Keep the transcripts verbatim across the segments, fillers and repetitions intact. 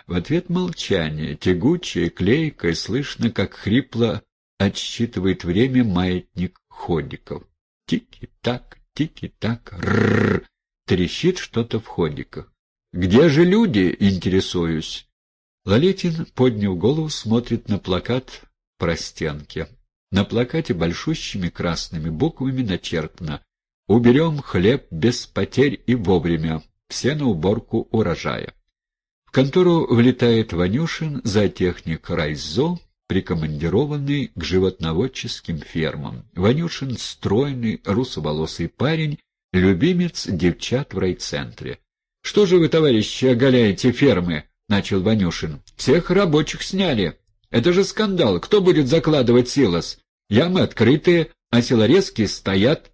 В ответ молчание, тягучее, клейкое, слышно, как хрипло отсчитывает время маятник ходиков. Тики-так, тики-так, рррр, трещит что-то в ходиках. «Где же люди?» — интересуюсь. Лалетин, подняв голову, смотрит на плакат в простенке. На плакате большущими красными буквами начеркнуто: «Уберем хлеб без потерь и вовремя. Все на уборку урожая». В контору влетает Ванюшин, зоотехник райзо, прикомандированный к животноводческим фермам. Ванюшин — стройный, русоволосый парень, любимец девчат в райцентре. «Что же вы, товарищи, оголяете фермы?» — начал Ванюшин. «Всех рабочих сняли. Это же скандал. Кто будет закладывать силос? Ямы открытые, а силорезки стоят».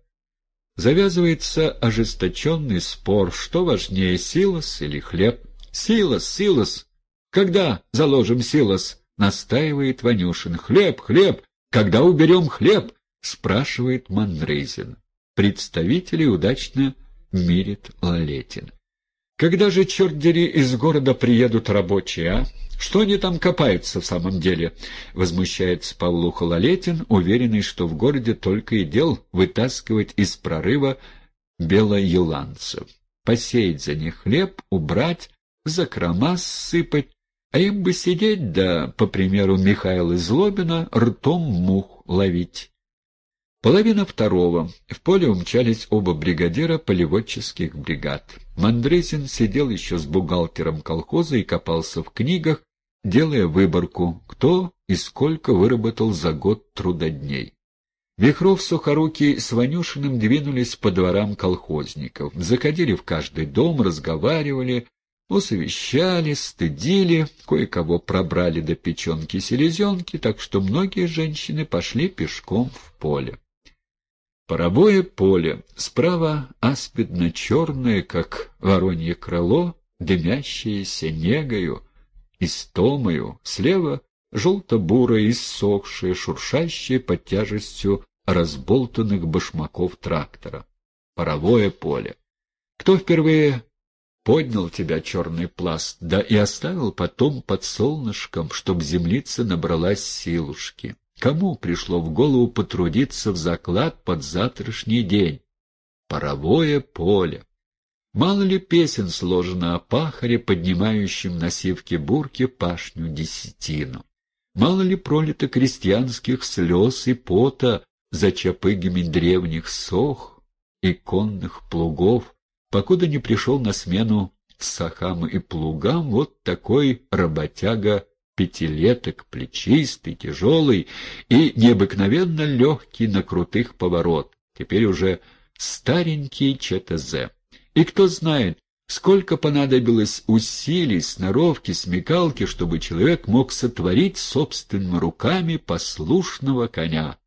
Завязывается ожесточенный спор, что важнее, силос или хлеб. «Силос, силос! Когда заложим силос?» — настаивает Ванюшин. «Хлеб, хлеб! Когда уберем хлеб?» — спрашивает Мандрызин. Представителей удачно мирит Лалетин. «Когда же, черт дери, из города приедут рабочие, а? Что они там копаются в самом деле?» — возмущается Павлуха Лалетин, уверенный, что в городе только и дел вытаскивать из прорыва белоеланцев. Посеять за них хлеб, убрать, закрома ссыпать, а им бы сидеть, да, по примеру Михаила Злобина, ртом мух ловить. Половина второго. В поле умчались оба бригадира полеводческих бригад. Мандрызин сидел еще с бухгалтером колхоза и копался в книгах, делая выборку, кто и сколько выработал за год трудодней. Вихров, Сухорукий с Ванюшиным двинулись по дворам колхозников, заходили в каждый дом, разговаривали, усовещали, стыдили, кое-кого пробрали до печенки-селезенки, так что многие женщины пошли пешком в поле. Паровое поле, справа аспидно-черное, как воронье крыло, дымящееся негою, истомою, слева желто-бурое, иссохшее, шуршащее под тяжестью разболтанных башмаков трактора. Паровое поле. Кто впервые поднял тебя, черный пласт, да и оставил потом под солнышком, чтоб землица набралась силушки? Кому пришло в голову потрудиться в заклад под завтрашний день? Паровое поле. Мало ли песен сложено о пахаре, поднимающем на сивке бурки пашню десятину? Мало ли пролито крестьянских слез и пота за чапыгами древних сох и конных плугов, покуда не пришел на смену сахам и плугам вот такой работяга пятилеток, плечистый, тяжелый и необыкновенно легкий на крутых поворот, теперь уже старенький ЧТЗ. И кто знает, сколько понадобилось усилий, сноровки, смекалки, чтобы человек мог сотворить собственными руками послушного коня.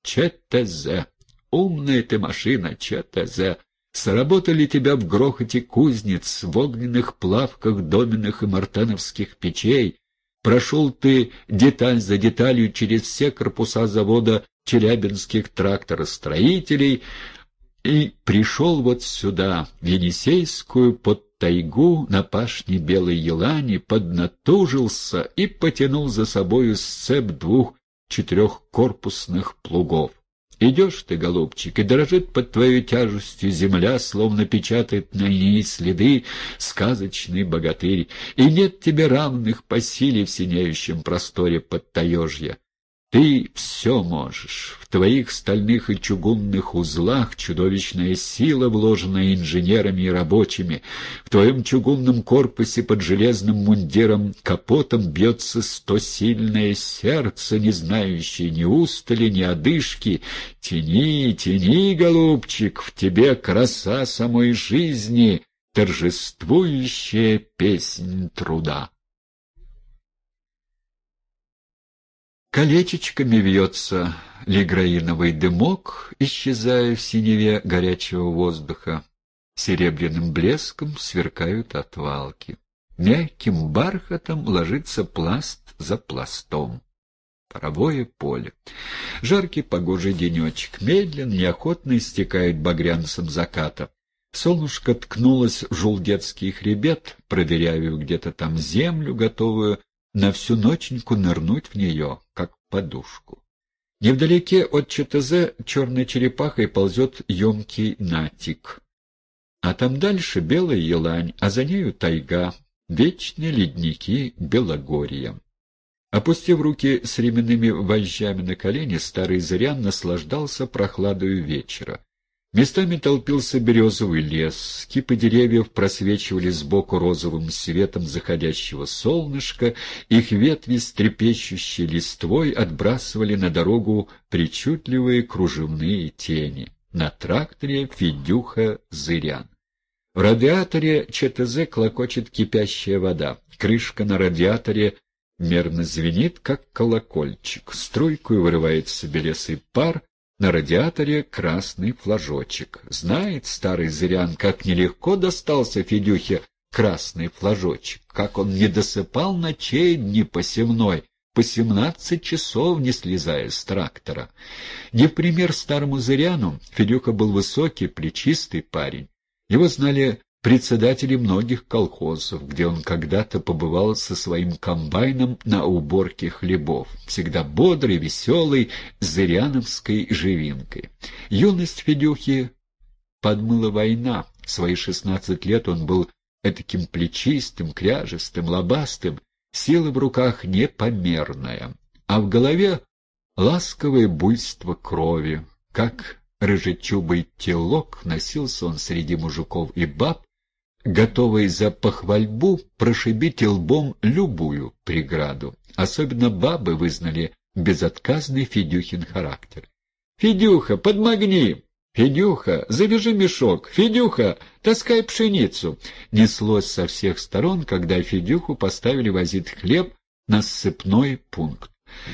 ЧТЗ. Умная ты машина, ЧТЗ. Сработали тебя в грохоте кузнец, в огненных плавках доменных и мартеновских печей. Прошел ты деталь за деталью через все корпуса завода челябинских тракторостроителей и пришел вот сюда, в Енисейскую, под тайгу, на пашне Белой Елани, поднатужился и потянул за собою сцеп двух четырехкорпусных плугов. Идешь ты, голубчик, и дрожит под твоей тяжестью земля, словно печатает на ней следы сказочный богатырь, и нет тебе равных по силе в синеющем просторе Подтаежья. Ты все можешь. В твоих стальных и чугунных узлах чудовищная сила, вложенная инженерами и рабочими. В твоем чугунном корпусе под железным мундиром капотом бьется стосильное сердце, не знающее ни устали, ни одышки. Тяни, тяни, голубчик, в тебе краса самой жизни, торжествующая песнь труда. Колечечками вьется лиграиновый дымок, исчезая в синеве горячего воздуха. Серебряным блеском сверкают отвалки. Мягким бархатом ложится пласт за пластом. Паровое поле. Жаркий погожий денечек. Медленно, неохотно истекает багрянцем заката. Солнышко ткнулось в желдецкий хребет, проверяя где-то там землю, готовую на всю ноченьку нырнуть в нее, как в подушку. Невдалеке от ЧТЗ черной черепахой ползет емкий натик. А там дальше белая елань, а за нею тайга, вечные ледники Белогорья. Опустив руки с ременными вожжами на колени, старый зырян наслаждался прохладою вечера. Местами толпился березовый лес, кипы деревьев просвечивали сбоку розовым светом заходящего солнышка, их ветви с трепещущей листвой отбрасывали на дорогу причудливые кружевные тени. На тракторе Федюха Зырян. В радиаторе ЧТЗ клокочет кипящая вода. Крышка на радиаторе мерно звенит, как колокольчик. Струйкой вырывается белесый пар, на радиаторе красный флажочек. Знает старый зырян, как нелегко достался Федюхе красный флажочек, как он не досыпал ночей дни посевной, по семнадцать часов не слезая с трактора. Не в пример старому зыряну, Федюха был высокий, плечистый парень. Его знали председатели многих колхозов, где он когда-то побывал со своим комбайном на уборке хлебов, всегда бодрый, веселый, с зыряновской живинкой. Юность Федюхи подмыла война. В свои шестнадцать лет он был этаким плечистым, кряжестым, лобастым, сила в руках непомерная, а в голове ласковое буйство крови. Как рыжечубый телок носился он среди мужиков и баб, готовый за похвальбу прошибить лбом любую преграду. Особенно бабы вызнали безотказный Федюхин характер. «Федюха, подмогни! Федюха, завяжи мешок! Федюха, таскай пшеницу!» Неслось со всех сторон, когда Федюху поставили возить хлеб на ссыпной пункт.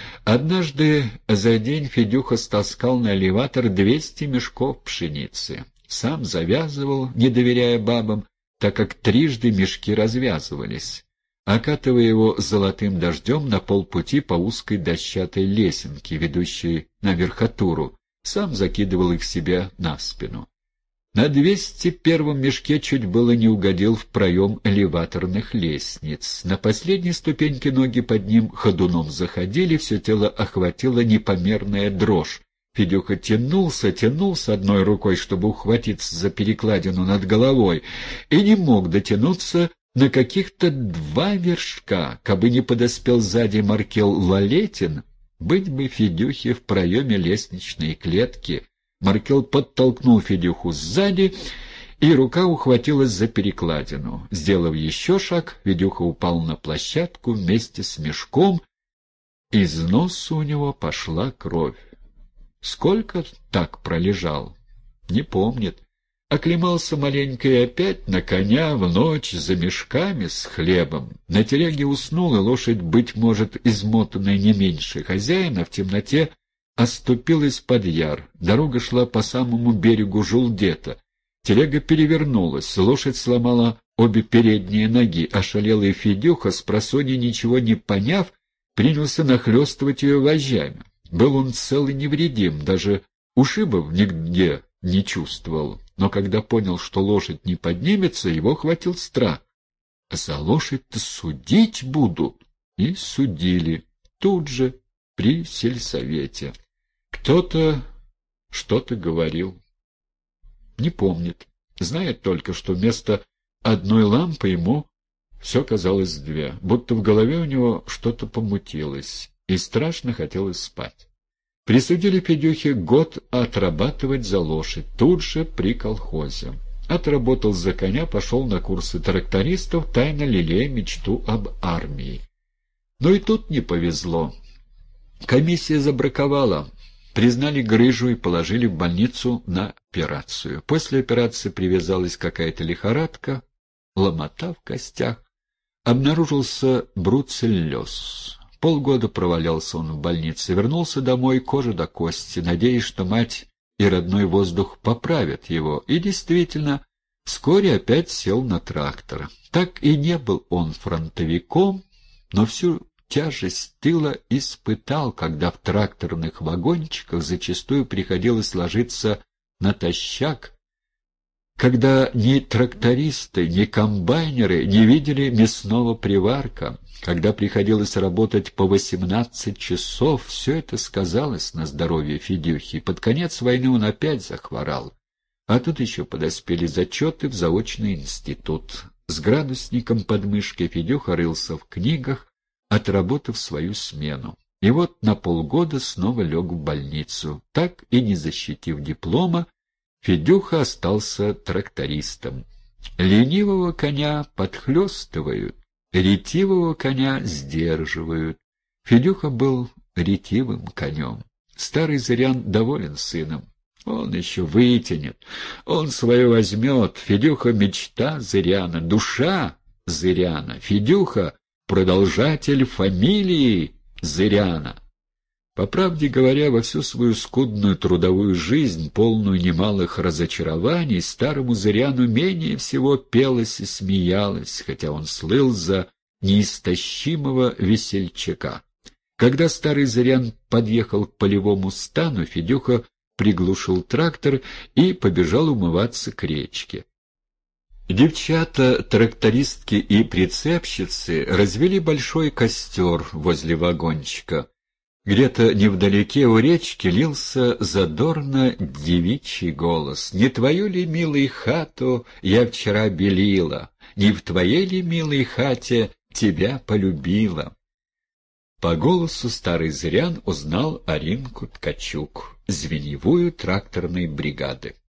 Однажды за день Федюха стаскал на элеватор двести мешков пшеницы. Сам завязывал, не доверяя бабам, так как трижды мешки развязывались, окатывая его золотым дождем на полпути по узкой дощатой лесенке, ведущей на верхотуру, сам закидывал их себе на спину. На двести первом мешке чуть было не угодил в проем элеваторных лестниц. На последней ступеньке ноги под ним ходуном заходили, все тело охватила непомерная дрожь. Федюха тянулся, тянулся одной рукой, чтобы ухватиться за перекладину над головой, и не мог дотянуться на каких-то два вершка. Кабы не подоспел сзади Маркел Лалетин, быть бы Федюхе в проеме лестничной клетки. Маркел подтолкнул Федюху сзади, и рука ухватилась за перекладину. Сделав еще шаг, Федюха упал на площадку вместе с мешком, из носа у него пошла кровь. Сколько так пролежал? Не помнит. Оклемался маленько и опять на коня в ночь за мешками с хлебом. На телеге уснул, и лошадь, быть может, измотанная не меньше хозяина, в темноте оступилась под яр. Дорога шла по самому берегу Жулдета. Телега перевернулась, лошадь сломала обе передние ноги. Ошалелый Федюха, спросонья ничего не поняв, принялся нахлестывать ее вожжами. Был он цел и невредим, даже ушибов нигде не чувствовал. Но когда понял, что лошадь не поднимется, его хватил страх. За лошадь-то судить будут. И судили. Тут же, при сельсовете. Кто-то что-то говорил. Не помнит. Знает только, что вместо одной лампы ему все казалось две. Будто в голове у него что-то помутилось. И страшно хотелось спать. Присудили Федюхе год отрабатывать за лошадь, тут же при колхозе. Отработал за коня, пошел на курсы трактористов, тайно лелея мечту об армии. Но и тут не повезло. Комиссия забраковала, признали грыжу и положили в больницу на операцию. После операции привязалась какая-то лихорадка, ломота в костях. Обнаружился бруцеллез. Полгода провалялся он в больнице, вернулся домой, кожа до кости, надеясь, что мать и родной воздух поправят его, и действительно, вскоре опять сел на трактор. Так и не был он фронтовиком, но всю тяжесть тыла испытал, когда в тракторных вагончиках зачастую приходилось ложиться натощак когда ни трактористы, ни комбайнеры не видели мясного приварка, когда приходилось работать по восемнадцать часов, все это сказалось на здоровье Федюхи. Под конец войны он опять захворал. А тут еще подоспели зачеты в заочный институт. С градусником под мышкой Федюха рылся в книгах, отработав свою смену. И вот на полгода снова лег в больницу. Так и не защитив диплома, Федюха остался трактористом. Ленивого коня подхлестывают, ретивого коня сдерживают. Федюха был ретивым конем. Старый Зырян доволен сыном. Он еще вытянет, он свое возьмет. Федюха — мечта Зыряна, душа Зыряна. Федюха — продолжатель фамилии Зыряна. По правде говоря, во всю свою скудную трудовую жизнь, полную немалых разочарований, старому Зыряну менее всего пелось и смеялось, хотя он слыл за неистощимого весельчака. Когда старый Зырян подъехал к полевому стану, Федюха приглушил трактор и побежал умываться к речке. Девчата, трактористки и прицепщицы развели большой костер возле вагончика. Где-то невдалеке у речки лился задорно девичий голос. «Не твою ли, милый, хату я вчера белила? Не в твоей ли, милой, хате тебя полюбила?» По голосу старый Зырян узнал Аринку Ткачук, звеньевую тракторной бригады.